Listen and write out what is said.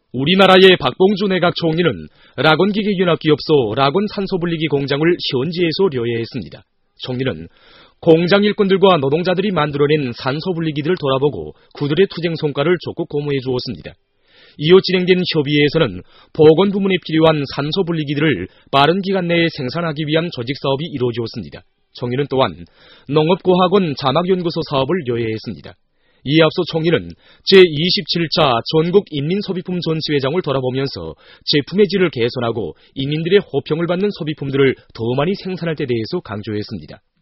우리나라의 박봉주 내각 총리는 락원기계연합기업소 락원산소분리기 공장을 현지에서 료해했습니다. 총리는 공장 일꾼들과 노동자들이 만들어낸 산소분리기들을 돌아보고 그들의 투쟁 성과를 적극 고무해 주었습니다. 이후 진행된 협의회에서는 보건부문에 필요한 산소분리기들을 빠른 기간 내에 생산하기 위한 조직사업이 이루어졌습니다. 총리는 또한 농업과학원 자막연구소 사업을 료해했습니다. 이에 앞서 총리는 제27차 전국인민소비품 전시회장을 돌아보면서 제품의 질을 개선하고 인민들의 호평을 받는 소비품들을 더 많이 생산할 때 대해서 강조했습니다.